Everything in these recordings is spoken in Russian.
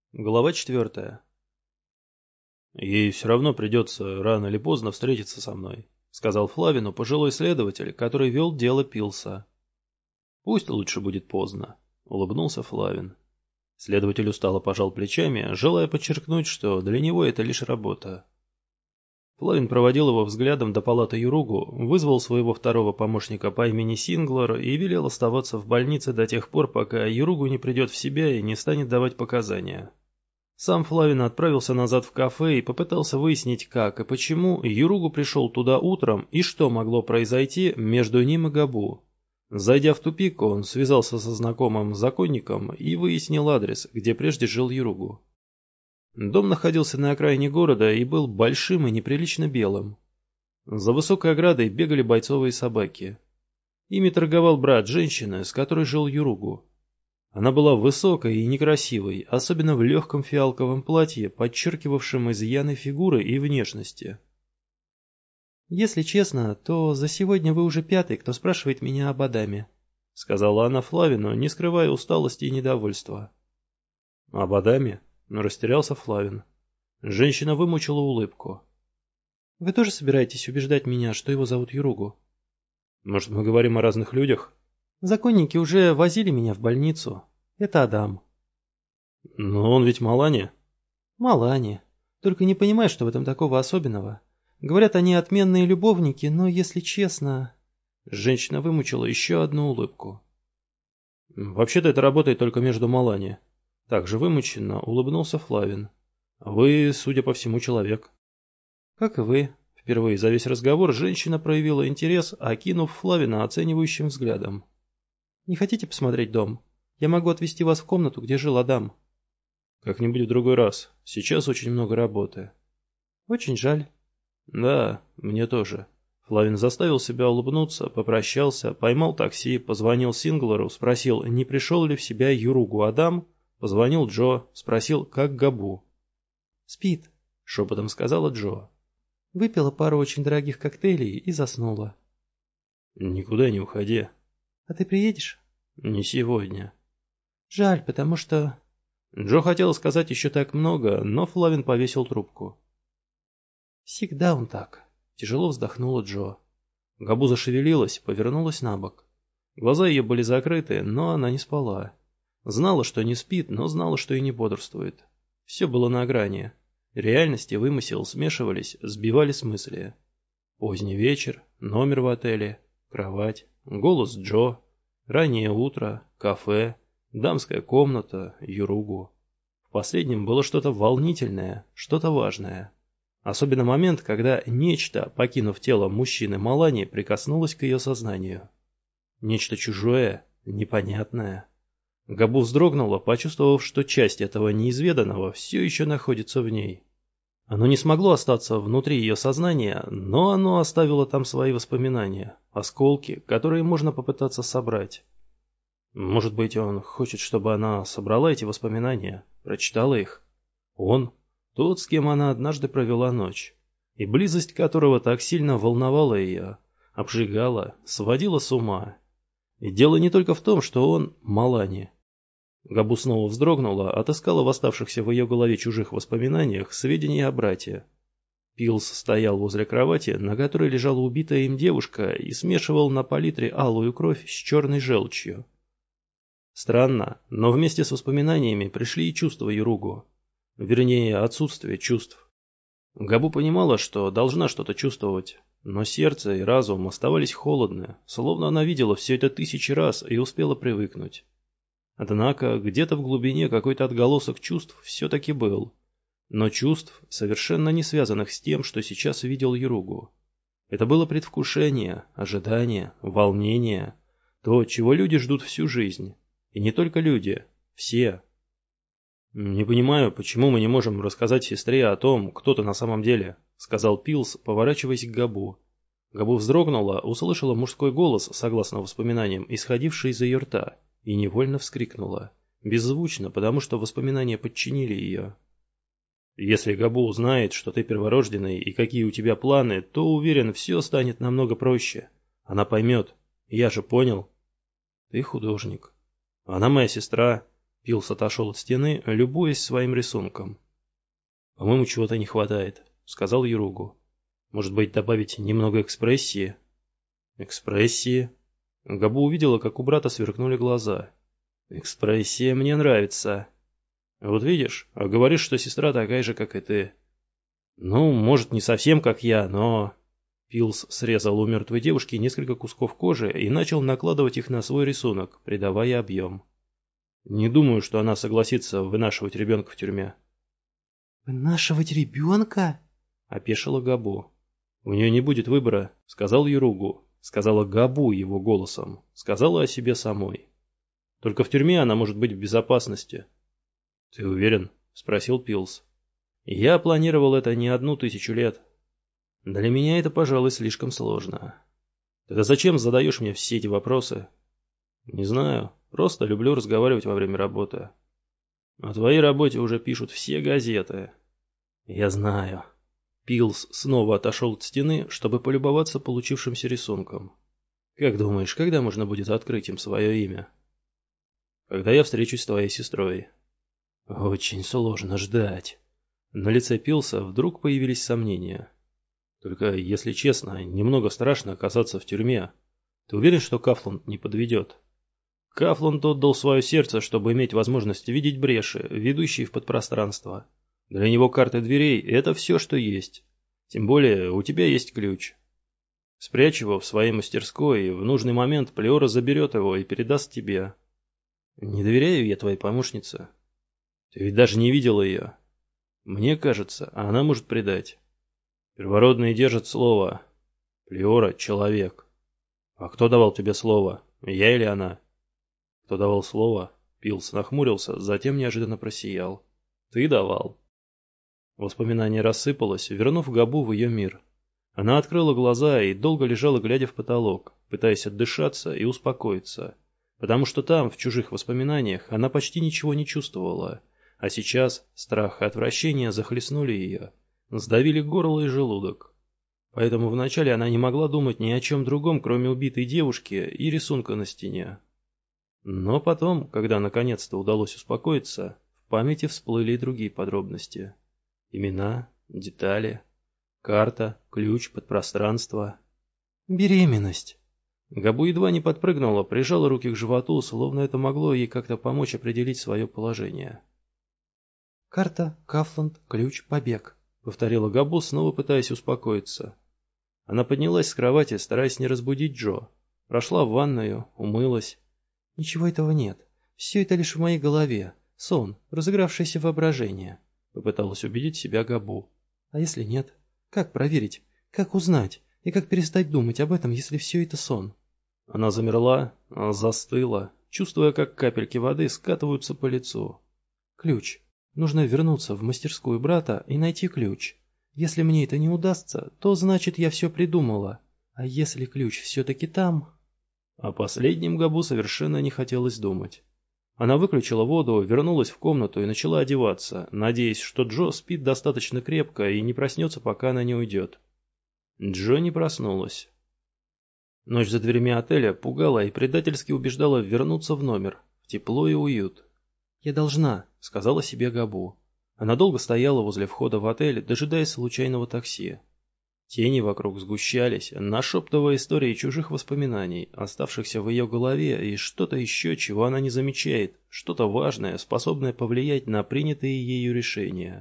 Глава 4. «Ей все равно придется рано или поздно встретиться со мной», — сказал Флавину пожилой следователь, который вел дело Пилса. «Пусть лучше будет поздно», — улыбнулся Флавин. Следователь устало пожал плечами, желая подчеркнуть, что для него это лишь работа. Флавин проводил его взглядом до палаты Юругу, вызвал своего второго помощника по имени Синглер и велел оставаться в больнице до тех пор, пока Юругу не придет в себя и не станет давать показания. Сам Флавин отправился назад в кафе и попытался выяснить, как и почему Юругу пришел туда утром и что могло произойти между ним и Габу. Зайдя в тупик, он связался со знакомым законником и выяснил адрес, где прежде жил Юругу. Дом находился на окраине города и был большим и неприлично белым. За высокой оградой бегали бойцовые собаки. Ими торговал брат женщины, с которой жил Юругу. Она была высокой и некрасивой, особенно в легком фиалковом платье, подчеркивавшем изъяны фигуры и внешности. «Если честно, то за сегодня вы уже пятый, кто спрашивает меня об Адаме», — сказала она Флавину, не скрывая усталости и недовольства. «Об Адаме?» — растерялся Флавин. Женщина вымучила улыбку. «Вы тоже собираетесь убеждать меня, что его зовут Юругу?» «Может, мы говорим о разных людях?» «Законники уже возили меня в больницу. Это Адам». «Но он ведь Малани». «Малани. Только не понимаю, что в этом такого особенного. Говорят, они отменные любовники, но, если честно...» Женщина вымучила еще одну улыбку. «Вообще-то это работает только между Малани». Также вымученно улыбнулся Флавин. «Вы, судя по всему, человек». «Как и вы». Впервые за весь разговор женщина проявила интерес, окинув Флавина оценивающим взглядом. «Не хотите посмотреть дом? Я могу отвезти вас в комнату, где жил Адам». «Как-нибудь в другой раз. Сейчас очень много работы». «Очень жаль». «Да, мне тоже». Флавин заставил себя улыбнуться, попрощался, поймал такси, позвонил Синглеру, спросил, не пришел ли в себя Юругу Адам, позвонил Джо, спросил, как Габу. «Спит», — шепотом сказала Джо. «Выпила пару очень дорогих коктейлей и заснула». «Никуда не уходи». «А ты приедешь?» «Не сегодня». «Жаль, потому что...» Джо хотел сказать еще так много, но Флавин повесил трубку. «Всегда он так», — тяжело вздохнула Джо. Габу зашевелилась, повернулась на бок. Глаза ее были закрыты, но она не спала. Знала, что не спит, но знала, что и не бодрствует. Все было на грани. Реальность и вымысел смешивались, сбивали с мысли. Поздний вечер, номер в отеле, кровать, голос Джо, раннее утро, кафе, дамская комната, Юругу. В последнем было что-то волнительное, что-то важное. Особенно момент, когда нечто, покинув тело мужчины Малани, прикоснулось к ее сознанию. Нечто чужое, непонятное. Габу вздрогнула, почувствовав, что часть этого неизведанного все еще находится в ней. Оно не смогло остаться внутри ее сознания, но оно оставило там свои воспоминания, осколки, которые можно попытаться собрать. Может быть, он хочет, чтобы она собрала эти воспоминания, прочитала их? Он, тот, с кем она однажды провела ночь, и близость которого так сильно волновала ее, обжигала, сводила с ума. И дело не только в том, что он Малани. Габу снова вздрогнула, отыскала в оставшихся в ее голове чужих воспоминаниях сведения о брате. Пилс стоял возле кровати, на которой лежала убитая им девушка, и смешивал на палитре алую кровь с черной желчью. Странно, но вместе с воспоминаниями пришли и чувства Юругу. Вернее, отсутствие чувств. Габу понимала, что должна что-то чувствовать, но сердце и разум оставались холодны, словно она видела все это тысячи раз и успела привыкнуть. Однако где-то в глубине какой-то отголосок чувств все-таки был. Но чувств, совершенно не связанных с тем, что сейчас видел Юругу. Это было предвкушение, ожидание, волнение, то, чего люди ждут всю жизнь. И не только люди, все. «Не понимаю, почему мы не можем рассказать сестре о том, кто ты на самом деле», — сказал Пилс, поворачиваясь к Габу. Габу вздрогнула, услышала мужской голос, согласно воспоминаниям, исходивший из ее рта, и невольно вскрикнула. Беззвучно, потому что воспоминания подчинили ее. «Если Габу узнает, что ты перворожденный и какие у тебя планы, то, уверен, все станет намного проще. Она поймет. Я же понял». «Ты художник. Она моя сестра. Пилс отошел от стены, любуясь своим рисунком. «По-моему, чего-то не хватает», — сказал Юругу. «Может быть, добавить немного экспрессии?» «Экспрессии?» Габу увидела, как у брата сверкнули глаза. «Экспрессия мне нравится». «Вот видишь, а говоришь, что сестра такая же, как и ты». «Ну, может, не совсем как я, но...» Пилс срезал у мертвой девушки несколько кусков кожи и начал накладывать их на свой рисунок, придавая объем. «Не думаю, что она согласится вынашивать ребенка в тюрьме». «Вынашивать ребенка?» — опешила Габу. «У нее не будет выбора», — сказал Юругу. Сказала Габу его голосом. Сказала о себе самой. «Только в тюрьме она может быть в безопасности». «Ты уверен?» — спросил Пилс. «Я планировал это не 1000 лет. Для меня это, пожалуй, слишком сложно. Тогда зачем задаешь мне все эти вопросы?» «Не знаю. Просто люблю разговаривать во время работы. О твоей работе уже пишут все газеты». «Я знаю». Пилс снова отошел от стены, чтобы полюбоваться получившимся рисунком. «Как думаешь, когда можно будет открыть им свое имя?» «Когда я встречусь с твоей сестрой». «Очень сложно ждать». На лице Пилса вдруг появились сомнения. «Только, если честно, немного страшно оказаться в тюрьме. Ты уверен, что Кафланд не подведет?» «Кафланд отдал свое сердце, чтобы иметь возможность видеть бреши, ведущие в подпространство. Для него карты дверей — это все, что есть. Тем более, у тебя есть ключ. Спрячь его в своей мастерской, и в нужный момент Плеора заберет его и передаст тебе. Не доверяю я твоей помощнице. Ты ведь даже не видела ее. Мне кажется, она может предать. Первородные держат слово. Плеора — человек. А кто давал тебе слово? Я или она?» «Кто давал слово?» Пилс нахмурился, затем неожиданно просиял. «Ты давал». Воспоминание рассыпалось, вернув Габу в ее мир. Она открыла глаза и долго лежала, глядя в потолок, пытаясь отдышаться и успокоиться. Потому что там, в чужих воспоминаниях, она почти ничего не чувствовала. А сейчас страх и отвращение захлестнули ее, сдавили горло и желудок. Поэтому вначале она не могла думать ни о чем другом, кроме убитой девушки и рисунка на стене. Но потом, когда наконец-то удалось успокоиться, в памяти всплыли и другие подробности. Имена, детали, карта, ключ, подпространство. Беременность. Габу едва не подпрыгнула, прижала руки к животу, словно это могло ей как-то помочь определить свое положение. «Карта, Кафланд, ключ, побег», — повторила Габу, снова пытаясь успокоиться. Она поднялась с кровати, стараясь не разбудить Джо. Прошла в ванную, умылась. «Ничего этого нет. Все это лишь в моей голове. Сон, разыгравшееся воображение», — попыталась убедить себя Габу. «А если нет? Как проверить? Как узнать? И как перестать думать об этом, если все это сон?» Она замерла, застыла, чувствуя, как капельки воды скатываются по лицу. «Ключ. Нужно вернуться в мастерскую брата и найти ключ. Если мне это не удастся, то значит я все придумала. А если ключ все-таки там...» О последнем Габу совершенно не хотелось думать. Она выключила воду, вернулась в комнату и начала одеваться, надеясь, что Джо спит достаточно крепко и не проснется, пока она не уйдет. Джо не проснулась. Ночь за дверями отеля пугала и предательски убеждала вернуться в номер, в тепло и уют. «Я должна», — сказала себе Габу. Она долго стояла возле входа в отель, дожидаясь случайного такси. Тени вокруг сгущались, нашептывая истории чужих воспоминаний, оставшихся в ее голове, и что-то еще, чего она не замечает, что-то важное, способное повлиять на принятые ею решения.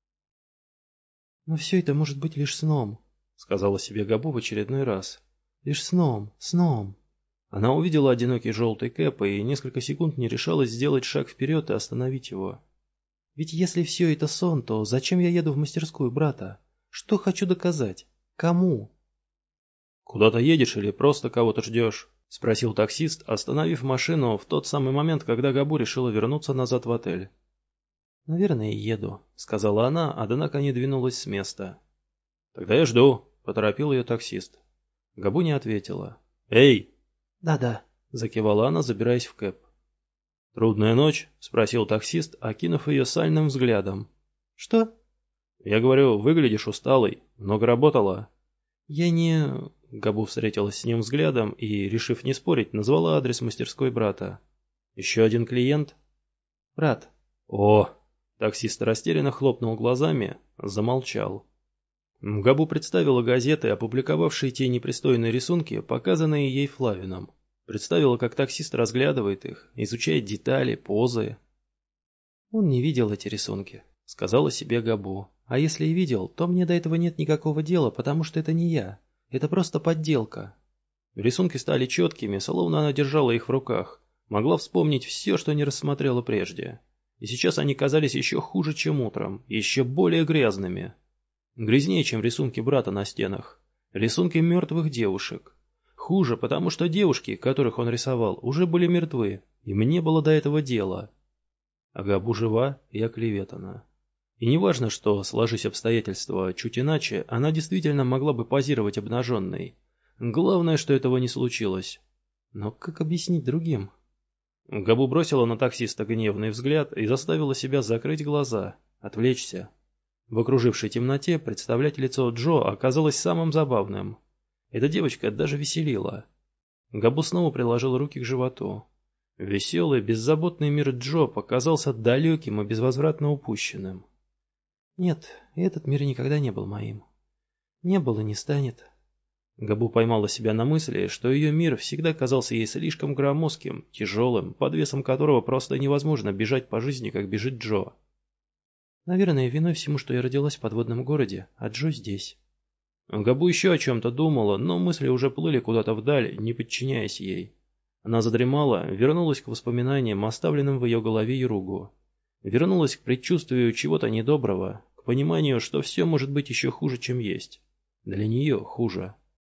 «Но все это может быть лишь сном», — сказала себе Габу в очередной раз. «Лишь сном, сном». Она увидела одинокий желтый кэп и несколько секунд не решалась сделать шаг вперед и остановить его. «Ведь если все это сон, то зачем я еду в мастерскую брата? Что хочу доказать? Кому?» «Куда-то едешь или просто кого-то ждешь?» — спросил таксист, остановив машину в тот самый момент, когда Габу решила вернуться назад в отель. «Наверное, еду», — сказала она, однако не двинулась с места. «Тогда я жду», — поторопил ее таксист. Габу не ответила. «Эй!» «Да-да», — закивала она, забираясь в кэп. «Трудная ночь?» — спросил таксист, окинув ее сальным взглядом. «Что?» «Я говорю, выглядишь усталой. Много работала?» «Я не...» — Габу встретилась с ним взглядом и, решив не спорить, назвала адрес мастерской брата. «Еще один клиент?» «Брат». «О!» Таксист растерянно хлопнул глазами, замолчал. Габу представила газеты, опубликовавшие те непристойные рисунки, показанные ей Флавином. Представила, как таксист разглядывает их, изучает детали, позы. «Он не видел эти рисунки», — сказала себе Габу. «А если и видел, то мне до этого нет никакого дела, потому что это не я. Это просто подделка». Рисунки стали четкими, словно она держала их в руках. Могла вспомнить все, что не рассмотрела прежде. И сейчас они казались еще хуже, чем утром, еще более грязными. Грязнее, чем рисунки брата на стенах. Рисунки мертвых девушек. Хуже, потому что девушки, которых он рисовал, уже были мертвы, им не было до этого дела. А Габу жива и оклеветана. И неважно, что, сложись обстоятельства чуть иначе, она действительно могла бы позировать обнаженной. Главное, что этого не случилось. Но как объяснить другим? Габу бросила на таксиста гневный взгляд и заставила себя закрыть глаза, отвлечься. В окружившей темноте представлять лицо Джо оказалось самым забавным. Эта девочка даже веселила. Габу снова приложил руки к животу. Веселый, беззаботный мир Джо показался далеким и безвозвратно упущенным. «Нет, этот мир никогда не был моим. Не был и не станет». Габу поймала себя на мысли, что ее мир всегда казался ей слишком громоздким, тяжелым, под весом которого просто невозможно бежать по жизни, как бежит Джо. «Наверное, виной всему, что я родилась в подводном городе, а Джо здесь». Габу еще о чем-то думала, но мысли уже плыли куда-то вдаль, не подчиняясь ей. Она задремала, вернулась к воспоминаниям, оставленным в ее голове Юругу. Вернулась к предчувствию чего-то недоброго, к пониманию, что все может быть еще хуже, чем есть. Для нее хуже.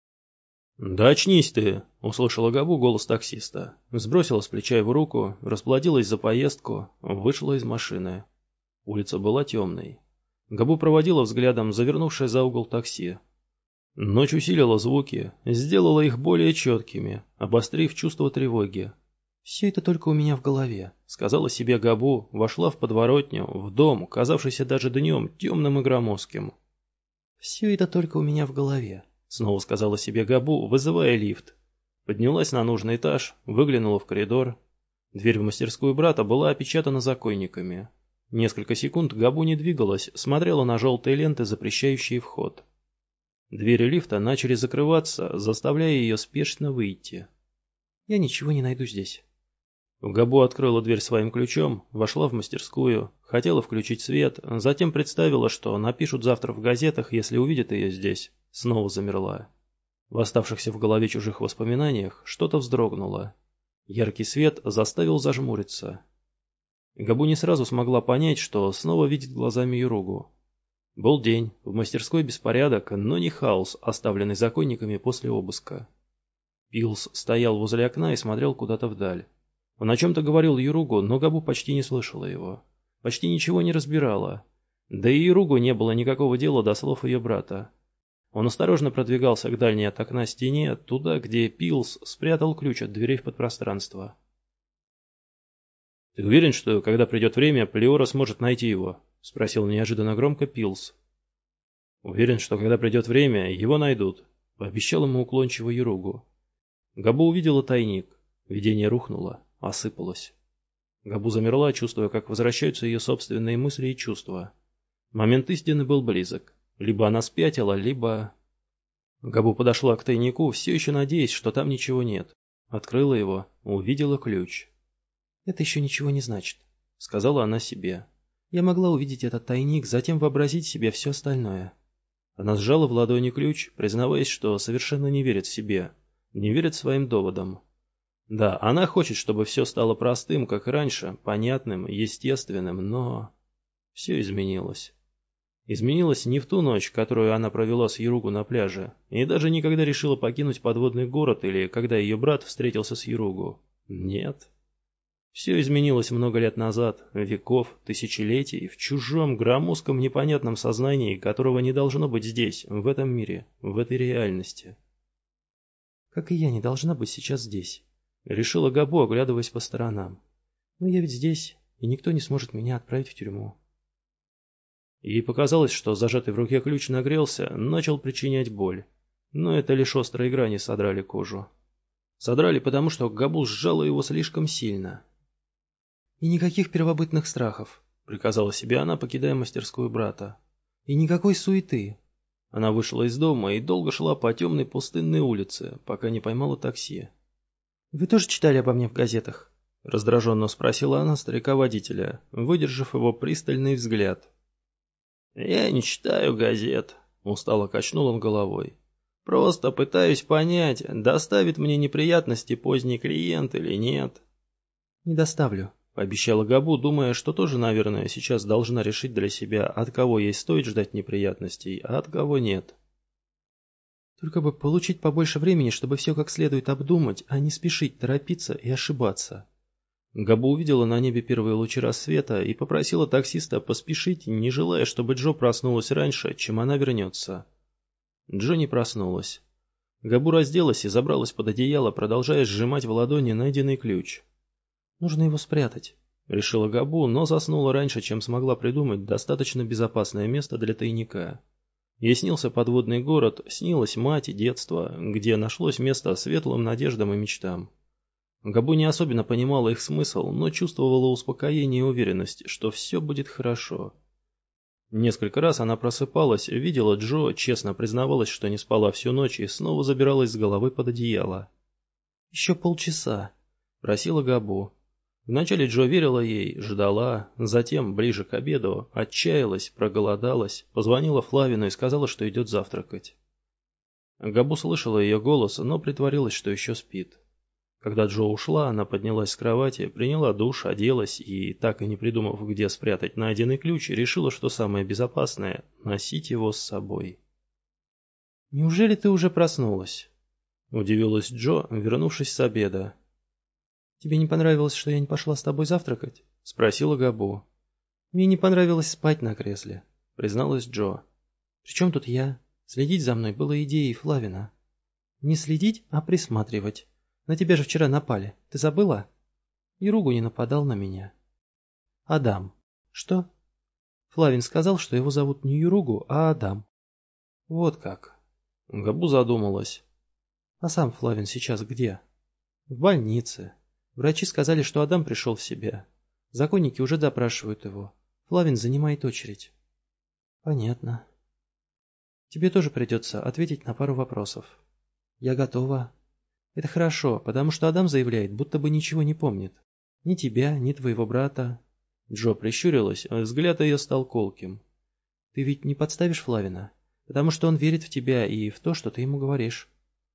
«Да очнись ты!» — услышала Габу голос таксиста. Сбросила с плеча его руку, расплатилась за поездку, вышла из машины. Улица была темной. Габу проводила взглядом завернувшее за угол такси. Ночь усилила звуки, сделала их более четкими, обострив чувство тревоги. «Все это только у меня в голове», — сказала себе Габу, вошла в подворотню, в дом, казавшийся даже днем темным и громоздким. «Все это только у меня в голове», — снова сказала себе Габу, вызывая лифт. Поднялась на нужный этаж, выглянула в коридор. Дверь в мастерскую брата была опечатана законниками. Несколько секунд Габу не двигалась, смотрела на желтые ленты, запрещающие вход. Двери лифта начали закрываться, заставляя ее спешно выйти. «Я ничего не найду здесь». Габу открыла дверь своим ключом, вошла в мастерскую, хотела включить свет, затем представила, что напишут завтра в газетах, если увидят ее здесь. Снова замерла. В оставшихся в голове чужих воспоминаниях что-то вздрогнуло. Яркий свет заставил зажмуриться. Габу не сразу смогла понять, что снова видит глазами Юругу. Был день, в мастерской беспорядок, но не хаос, оставленный законниками после обыска. Пилс стоял возле окна и смотрел куда-то вдаль. Он о чем-то говорил Юругу, но Габу почти не слышала его. Почти ничего не разбирала. Да и Юругу не было никакого дела до слов ее брата. Он осторожно продвигался к дальней от окна стене, туда, где Пилс спрятал ключ от дверей в подпространство. «Ты уверен, что, когда придет время, Плеора сможет найти его?» — спросил неожиданно громко Пилс. «Уверен, что, когда придет время, его найдут», — пообещал ему уклончиво Юругу. Габу увидела тайник. Видение рухнуло, осыпалось. Габу замерла, чувствуя, как возвращаются ее собственные мысли и чувства. Момент истины был близок. Либо она спятила, либо... Габу подошла к тайнику, все еще надеясь, что там ничего нет. Открыла его, увидела ключ. «Это еще ничего не значит», — сказала она себе. «Я могла увидеть этот тайник, затем вообразить себе все остальное». Она сжала в ладони ключ, признаваясь, что совершенно не верит себе, не верит своим доводам. Да, она хочет, чтобы все стало простым, как раньше, понятным, естественным, но... Все изменилось. Изменилось не в ту ночь, которую она провела с Юругу на пляже, и даже не когда решила покинуть подводный город или когда ее брат встретился с Юругу. Нет. Все изменилось много лет назад, веков, тысячелетий, в чужом, громоздком, непонятном сознании, которого не должно быть здесь, в этом мире, в этой реальности. «Как и я не должна быть сейчас здесь», — решила Габу, оглядываясь по сторонам. «Но я ведь здесь, и никто не сможет меня отправить в тюрьму». Ей показалось, что зажатый в руке ключ нагрелся, начал причинять боль. Но это лишь острые грани содрали кожу. Содрали, потому что Габу сжала его слишком сильно. «И никаких первобытных страхов», — приказала себе она, покидая мастерскую брата. «И никакой суеты». Она вышла из дома и долго шла по темной пустынной улице, пока не поймала такси. «Вы тоже читали обо мне в газетах?» — раздраженно спросила она старика-водителя, выдержав его пристальный взгляд. «Я не читаю газет», — устало качнул он головой. «Просто пытаюсь понять, доставит мне неприятности поздний клиент или нет». «Не доставлю», — пообещала Габу, думая, что тоже, наверное, сейчас должна решить для себя, от кого ей стоит ждать неприятностей, а от кого нет. «Только бы получить побольше времени, чтобы все как следует обдумать, а не спешить, торопиться и ошибаться». Габу увидела на небе первые лучи рассвета и попросила таксиста поспешить, не желая, чтобы Джо проснулась раньше, чем она вернется. Джо не проснулась. Габу разделась и забралась под одеяло, продолжая сжимать в ладони найденный ключ. «Нужно его спрятать», — решила Габу, но заснула раньше, чем смогла придумать достаточно безопасное место для тайника. Ей снился подводный город, снилась мать и детство, где нашлось место светлым надеждам и мечтам. Габу не особенно понимала их смысл, но чувствовала успокоение и уверенность, что все будет хорошо. Несколько раз она просыпалась, видела Джо, честно признавалась, что не спала всю ночь и снова забиралась с головой под одеяло. «Еще полчаса», — просила Габу. Вначале Джо верила ей, ждала, затем, ближе к обеду, отчаялась, проголодалась, позвонила Флавину и сказала, что идет завтракать. Габу слышала ее голос, но притворилась, что еще спит. Когда Джо ушла, она поднялась с кровати, приняла душ, оделась и, так и не придумав, где спрятать найденный ключ, решила, что самое безопасное — носить его с собой. «Неужели ты уже проснулась?» — удивилась Джо, вернувшись с обеда. «Тебе не понравилось, что я не пошла с тобой завтракать?» — спросила Габу. «Мне не понравилось спать на кресле», — призналась Джо. «При чем тут я? Следить за мной было идеей Флавина». «Не следить, а присматривать. На тебя же вчера напали. Ты забыла?» «Юругу не нападал на меня». «Адам». «Что?» Флавин сказал, что его зовут не Юругу, а Адам. «Вот как». Габу задумалась. «А сам Флавин сейчас где?» «В больнице. Врачи сказали, что Адам пришел в себя. Законники уже допрашивают его. Флавин занимает очередь». «Понятно. Тебе тоже придется ответить на пару вопросов». «Я готова». «Это хорошо, потому что Адам заявляет, будто бы ничего не помнит. Ни тебя, ни твоего брата». Джо прищурилась, а взгляд ее стал колким. «Ты ведь не подставишь Флавина, потому что он верит в тебя и в то, что ты ему говоришь.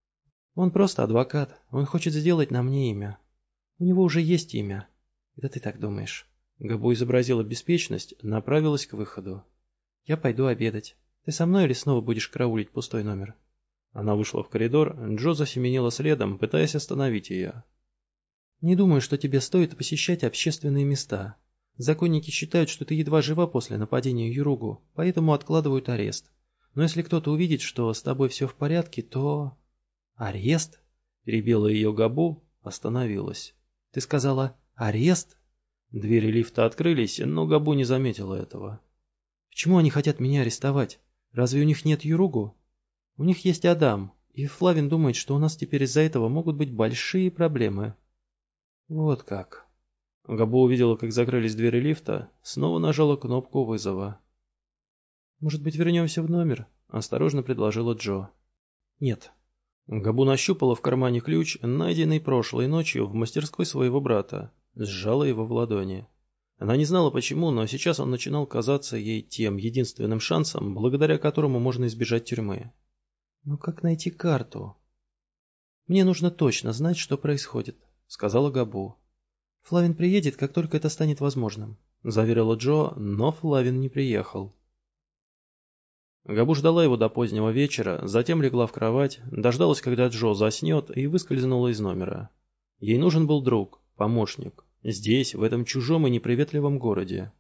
Он просто адвокат, он хочет сделать на мне имя. У него уже есть имя. Это ты так думаешь». Габу изобразила беспечность, направилась к выходу. «Я пойду обедать. Ты со мной или снова будешь караулить пустой номер?» Она вышла в коридор, Джо засеменила следом, пытаясь остановить ее. «Не думаю, что тебе стоит посещать общественные места. Законники считают, что ты едва жива после нападения Юругу, поэтому откладывают арест. Но если кто-то увидит, что с тобой все в порядке, то...» «Арест?» – перебила ее Габу, остановилась. «Ты сказала «арест»?» Двери лифта открылись, но Габу не заметила этого. «Почему они хотят меня арестовать? Разве у них нет Юругу?» «У них есть Адам, и Флавин думает, что у нас теперь из-за этого могут быть большие проблемы». «Вот как». Габу увидела, как закрылись двери лифта, снова нажала кнопку вызова. «Может быть, вернемся в номер?» — осторожно предложила Джо. «Нет». Габу нащупала в кармане ключ, найденный прошлой ночью в мастерской своего брата, сжала его в ладони. Она не знала почему, но сейчас он начинал казаться ей тем единственным шансом, благодаря которому можно избежать тюрьмы. «Но как найти карту?» «Мне нужно точно знать, что происходит», — сказала Габу. «Флавин приедет, как только это станет возможным», — заверила Джо, но Флавин не приехал. Габу ждала его до позднего вечера, затем легла в кровать, дождалась, когда Джо заснет, и выскользнула из номера. Ей нужен был друг, помощник, здесь, в этом чужом и неприветливом городе.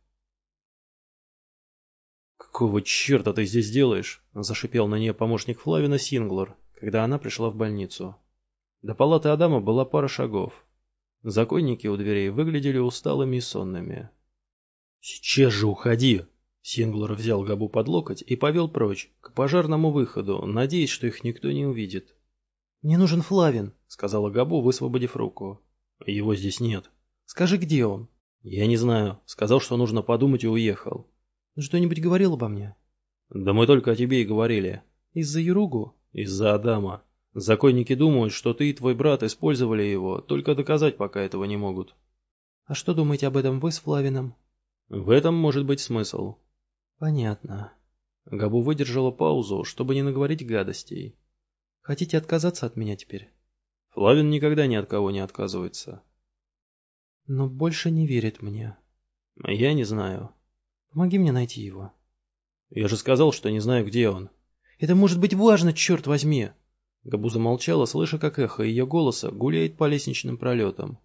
«Какого черта ты здесь делаешь?» – зашипел на нее помощник Флавина Синглер, когда она пришла в больницу. До палаты Адама была пара шагов. Законники у дверей выглядели усталыми и сонными. «Сейчас же уходи!» Синглер взял Габу под локоть и повел прочь, к пожарному выходу, надеясь, что их никто не увидит. «Мне нужен Флавин», — сказала Габу, высвободив руку. «Его здесь нет». «Скажи, где он?» Я не знаю. Сказал, что нужно подумать, и уехал. Он что-нибудь говорил обо мне? Да мы только о тебе и говорили. Из-за Юругу? Из-за Адама. Законники думают, что ты и твой брат использовали его, только доказать пока этого не могут. А что думаете об этом вы с Флавином? В этом может быть смысл. Понятно. Габу выдержала паузу, чтобы не наговорить гадостей. Хотите отказаться от меня теперь? Флавин никогда ни от кого не отказывается. Но больше не верит мне. Я не знаю. Помоги мне найти его. Я же сказал, что не знаю, где он. Это может быть важно, черт возьми! Габу замолчала, слыша, как эхо ее голоса гуляет по лестничным пролетам.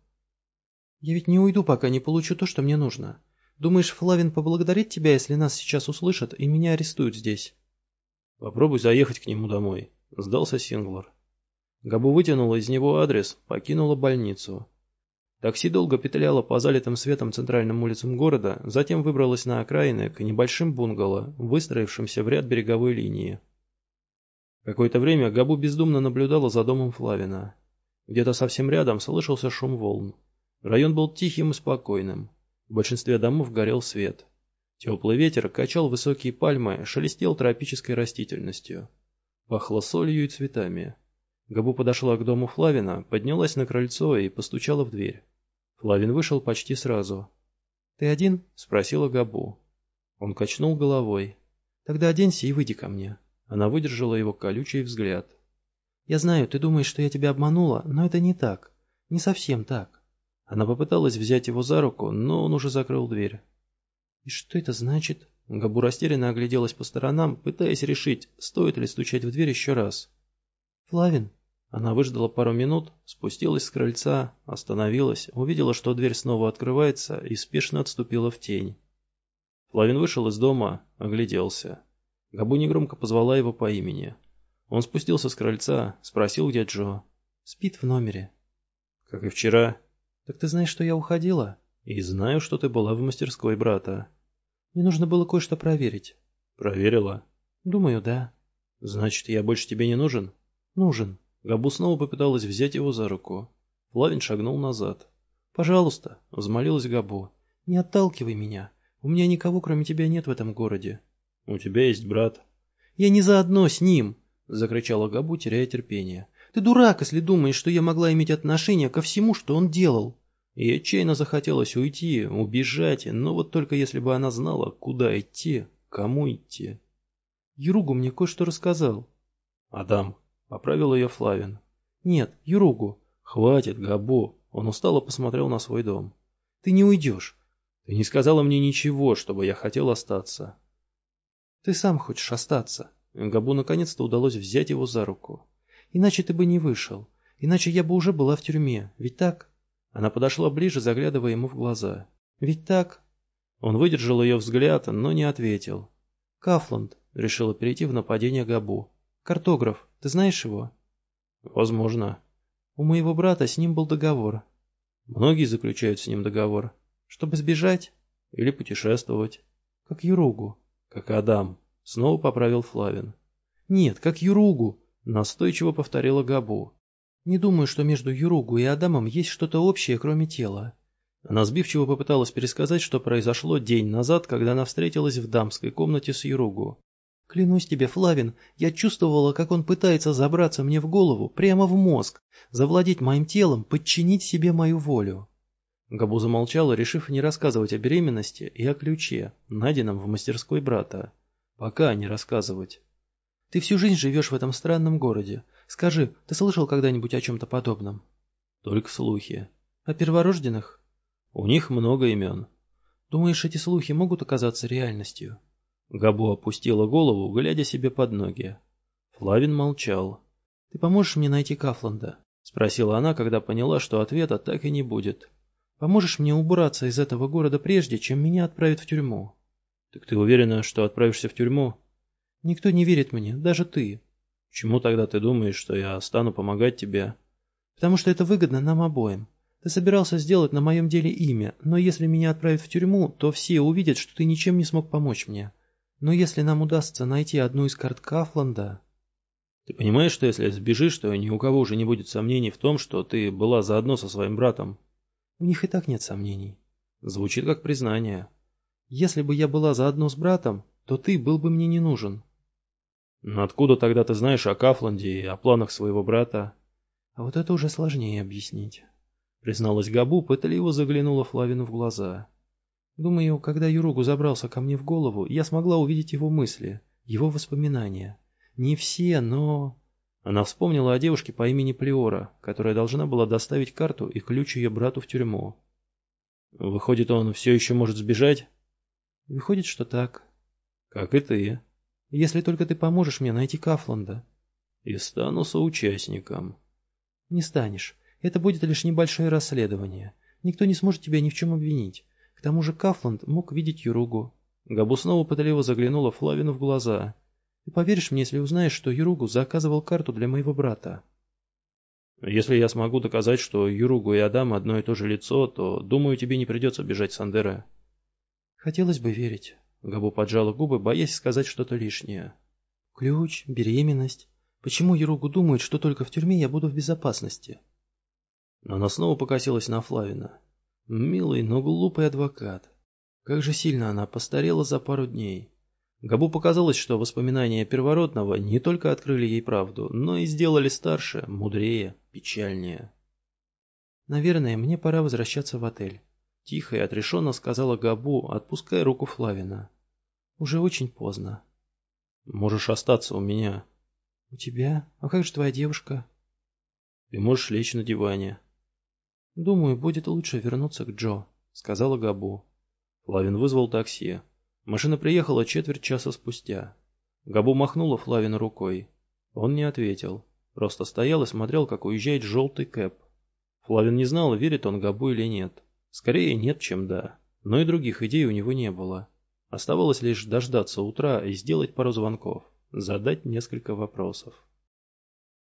Я ведь не уйду, пока не получу то, что мне нужно. Думаешь, Флавин поблагодарит тебя, если нас сейчас услышат и меня арестуют здесь? Попробуй заехать к нему домой. Сдался Синглар. Габу вытянула из него адрес, покинула больницу. Такси долго петляло по залитым светом центральным улицам города, затем выбралось на окраины к небольшим бунгало, выстроившимся в ряд береговой линии. Какое-то время Габу бездумно наблюдала за домом Флавина. Где-то совсем рядом слышался шум волн. Район был тихим и спокойным. В большинстве домов горел свет. Теплый ветер качал высокие пальмы, шелестел тропической растительностью. Пахло солью и цветами. Габу подошла к дому Флавина, поднялась на крыльцо и постучала в дверь. Флавин вышел почти сразу. «Ты один?» — спросила Габу. Он качнул головой. «Тогда оденься и выйди ко мне». Она выдержала его колючий взгляд. «Я знаю, ты думаешь, что я тебя обманула, но это не так. Не совсем так». Она попыталась взять его за руку, но он уже закрыл дверь. «И что это значит?» Габу растерянно огляделась по сторонам, пытаясь решить, стоит ли стучать в дверь еще раз. «Флавин?» Она выждала пару минут, спустилась с крыльца, остановилась, увидела, что дверь снова открывается, и спешно отступила в тень. Флавин вышел из дома, огляделся. Габу негромко позвала его по имени. Он спустился с крыльца, спросил, где Джо. «Спит в номере». «Как и вчера». «Так ты знаешь, что я уходила?» «И знаю, что ты была в мастерской брата». «Мне нужно было кое-что проверить». «Проверила?» «Думаю, да». «Значит, я больше тебе не нужен?» «Нужен». Габу снова попыталась взять его за руку. Флавин шагнул назад. «Пожалуйста», — взмолилась Габу. «не отталкивай меня. У меня никого, кроме тебя, нет в этом городе». «У тебя есть брат». «Я не заодно с ним», — закричала Габу, теряя терпение. «Ты дурак, если думаешь, что я могла иметь отношение ко всему, что он делал». Ей отчаянно захотелось уйти, убежать, но вот только если бы она знала, куда идти, кому идти. «Юругу мне кое-что рассказал». «Адам», — поправил ее Флавин. «Нет, Юругу». «Хватит, Габу», — он устало посмотрел на свой дом. «Ты не уйдешь». «Ты не сказала мне ничего, чтобы я хотел остаться». «Ты сам хочешь остаться». Габу наконец-то удалось взять его за руку. «Иначе ты бы не вышел. Иначе я бы уже была в тюрьме. Ведь так?» Она подошла ближе, заглядывая ему в глаза. «Ведь так?» Он выдержал ее взгляд, но не ответил. «Кафланд», — решила перейти в нападение Габу. «Картограф. Ты знаешь его?» «Возможно». «У моего брата с ним был договор». «Многие заключают с ним договор». «Чтобы сбежать?» «Или путешествовать». «Как Юругу». «Как Адам», — снова поправил Флавин. «Нет, как Юругу», — настойчиво повторила Габу. «Не думаю, что между Юругу и Адамом есть что-то общее, кроме тела». Она сбивчиво попыталась пересказать, что произошло день назад, когда она встретилась в дамской комнате с Юругу. «Клянусь тебе, Флавин, я чувствовала, как он пытается забраться мне в голову, прямо в мозг, завладеть моим телом, подчинить себе мою волю». Габу замолчала, решив не рассказывать о беременности и о ключе, найденном в мастерской брата. Пока не рассказывать. «Ты всю жизнь живешь в этом странном городе. Скажи, ты слышал когда-нибудь о чем-то подобном?» «Только слухи». «О перворожденных?» «У них много имен». «Думаешь, эти слухи могут оказаться реальностью?» Габу опустила голову, глядя себе под ноги. Флавин молчал. «Ты поможешь мне найти Кафланда?» — спросила она, когда поняла, что ответа так и не будет. «Поможешь мне убраться из этого города прежде, чем меня отправят в тюрьму?» «Так ты уверена, что отправишься в тюрьму?» «Никто не верит мне, даже ты». «Почему тогда ты думаешь, что я стану помогать тебе?» «Потому что это выгодно нам обоим. Ты собирался сделать на моем деле имя, но если меня отправят в тюрьму, то все увидят, что ты ничем не смог помочь мне. Но если нам удастся найти одну из карт Кафланда...» «Ты понимаешь, что если сбежишь, то ни у кого уже не будет сомнений в том, что ты была заодно со своим братом?» «У них и так нет сомнений». Звучит как признание. Если бы я была заодно с братом, то ты был бы мне не нужен. Но откуда тогда ты знаешь о Кафланде и о планах своего брата? А вот это уже сложнее объяснить. Призналась Габу, пытливо заглянула Флавину в глаза. Думаю, когда Юругу забрался ко мне в голову, я смогла увидеть его мысли, его воспоминания. Не все, но... Она вспомнила о девушке по имени Плеора, которая должна была доставить карту и ключ ее брату в тюрьму. Выходит, он все еще может сбежать? Выходит, что так. Как и ты. Если только ты поможешь мне найти Кафланда. И стану соучастником. Не станешь. Это будет лишь небольшое расследование. Никто не сможет тебя ни в чем обвинить. К тому же Кафланд мог видеть Юругу. Габу снова пытливо заглянула Флавину в глаза. Ты поверишь мне, если узнаешь, что Юругу заказывал карту для моего брата? Если я смогу доказать, что Юругу и Адам одно и то же лицо, то, думаю, тебе не придется бежать с Андера. Хотелось бы верить. Габу поджала губы, боясь сказать что-то лишнее. Ключ, беременность. Почему Юругу думает, что только в тюрьме я буду в безопасности? Она снова покосилась на Флавина. Милый, но глупый адвокат. Как же сильно она постарела за пару дней. Габу показалось, что воспоминания Первородного не только открыли ей правду, но и сделали старше, мудрее, печальнее. Наверное, мне пора возвращаться в отель. Тихо и отрешенно сказала Габу, отпуская руку Флавина. Уже очень поздно. Можешь остаться у меня. У тебя? А как же твоя девушка? Ты можешь лечь на диване. Думаю, будет лучше вернуться к Джо, сказала Габу. Флавин вызвал такси. Машина приехала четверть часа спустя. Габу махнула Флавину рукой. Он не ответил. Просто стоял и смотрел, как уезжает желтый кэб. Флавин не знал, верит он Габу или нет. Скорее нет, чем да. Но и других идей у него не было. Оставалось лишь дождаться утра и сделать пару звонков. Задать несколько вопросов.